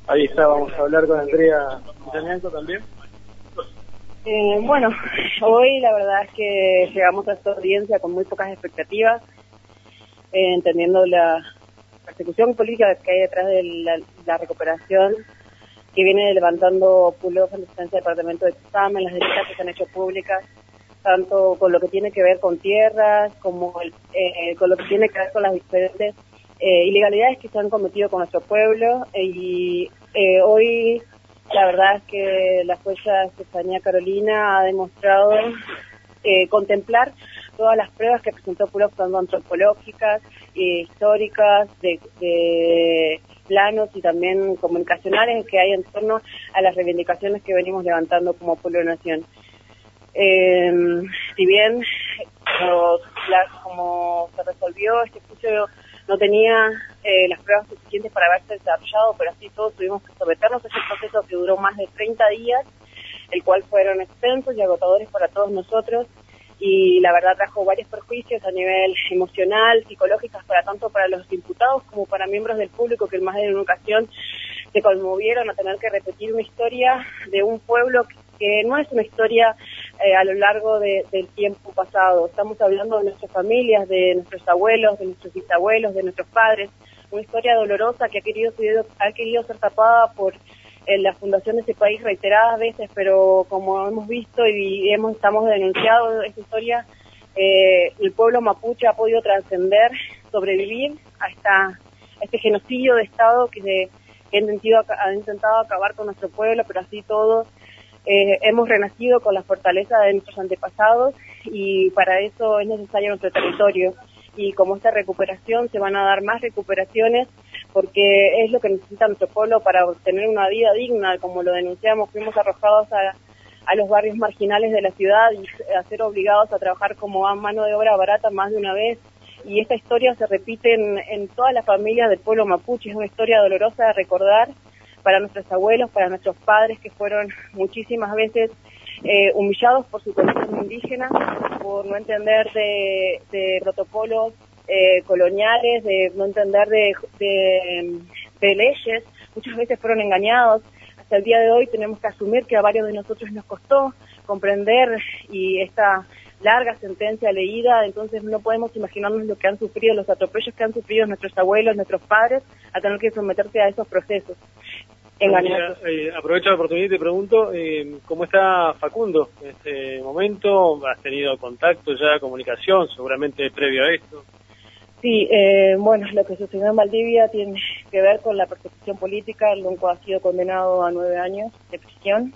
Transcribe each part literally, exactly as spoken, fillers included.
Ahí está, vamos a hablar con Andrea Millanianco también. Eh, bueno, hoy la verdad es que llegamos a esta audiencia con muy pocas expectativas, eh, entendiendo la persecución política que hay detrás de la, la recuperación que viene levantando Pulos en la instancia del Departamento de Examen, las denuncias que se han hecho públicas, tanto con lo que tiene que ver con tierras, como el, eh, con lo que tiene que ver con las diferentes eh, ilegalidades que se han cometido con nuestro pueblo. Y eh, hoy la verdad es que la jueza Estefanía Carolina ha demostrado eh, contemplar todas las pruebas que presentó Pulos, tanto antropológicas, eh, históricas, de, de planos y también comunicacionales que hay en torno a las reivindicaciones que venimos levantando como pueblo de nación. Eh, si bien como, la, como se resolvió este juicio no tenía eh, las pruebas suficientes para haberse desarrollado, pero así todos tuvimos que someternos a ese proceso que duró más de treinta días, el cual fueron extensos y agotadores para todos nosotros, y la verdad trajo varios perjuicios a nivel emocional, psicológicos, para tanto para los imputados como para miembros del público que en más de una ocasión se conmovieron a tener que repetir una historia de un pueblo que, que no es una historia eh, a lo largo de, del tiempo pasado. Estamos hablando de nuestras familias, de nuestros abuelos, de nuestros bisabuelos, de nuestros padres, una historia dolorosa que ha querido, ha querido ser tapada por en la fundación de este país reiteradas veces, pero como hemos visto y hemos estamos denunciado esta historia, eh, el pueblo mapuche ha podido trascender, sobrevivir a, esta, a este genocidio de Estado que, se, que ha, intentado, ha intentado acabar con nuestro pueblo, pero así todos eh, hemos renacido con la fortaleza de nuestros antepasados, y para eso es necesario nuestro territorio. Y como esta recuperación, se van a dar más recuperaciones, porque es lo que necesita nuestro pueblo para obtener una vida digna. Como lo denunciamos, fuimos arrojados a, a los barrios marginales de la ciudad y a ser obligados a trabajar como a mano de obra barata más de una vez. Y esta historia se repite en, en todas las familias del pueblo mapuche. Es una historia dolorosa de recordar para nuestros abuelos, para nuestros padres, que fueron muchísimas veces eh, humillados por su condición indígena, por no entender de, de protocolos eh, coloniales, de no entender de, de, de leyes. Muchas veces fueron engañados. Hasta el día de hoy tenemos que asumir que a varios de nosotros nos costó comprender, y esta larga sentencia leída, entonces no podemos imaginarnos lo que han sufrido, los atropellos que han sufrido nuestros abuelos, nuestros padres, a tener que someterse a esos procesos. Mira, eh, aprovecho la oportunidad y te pregunto, eh, ¿cómo está Facundo en este momento? ¿Has tenido contacto ya, comunicación, seguramente previo a esto? Sí, eh, bueno, lo que sucedió en Valdivia tiene que ver con la persecución política. El Lunco ha sido condenado a nueve años de prisión.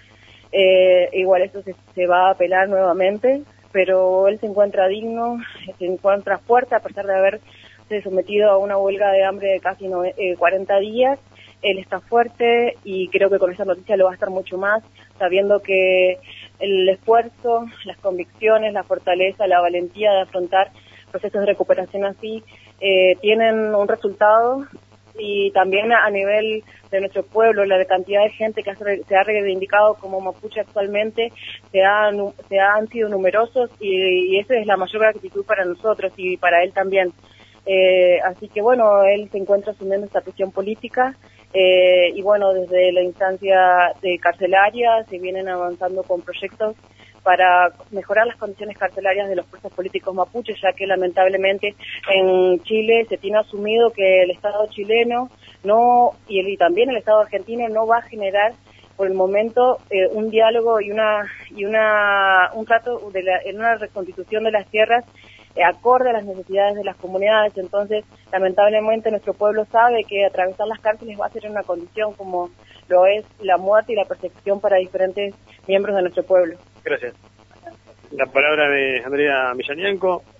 Eh, igual eso se, se va a apelar nuevamente, pero él se encuentra digno, se encuentra fuerte a pesar de haberse sometido a una huelga de hambre de casi no, eh, cuarenta días. Él está fuerte y creo que con esa noticia lo va a estar mucho más, sabiendo que el esfuerzo, las convicciones, la fortaleza, la valentía de afrontar procesos de recuperación así eh, tienen un resultado. Y también a nivel de nuestro pueblo, la cantidad de gente que se ha reivindicado como mapuche actualmente se han, se han sido numerosos, y, y esa es la mayor gratitud para nosotros y para él también. Eh, así que bueno, él se encuentra asumiendo esta prisión política, eh, y bueno, desde la instancia de carcelaria se vienen avanzando con proyectos para mejorar las condiciones carcelarias de los presos políticos mapuches, ya que lamentablemente en Chile se tiene asumido que el Estado chileno no y, el, y también el Estado argentino no va a generar por el momento eh, un diálogo y una y una un trato de la, en una reconstitución de las tierras eh, acorde a las necesidades de las comunidades. Entonces, lamentablemente nuestro pueblo sabe que atravesar las cárceles va a ser una condición como lo es la muerte y la persecución para diferentes miembros de nuestro pueblo. Gracias. La palabra de Andrea Millanianco.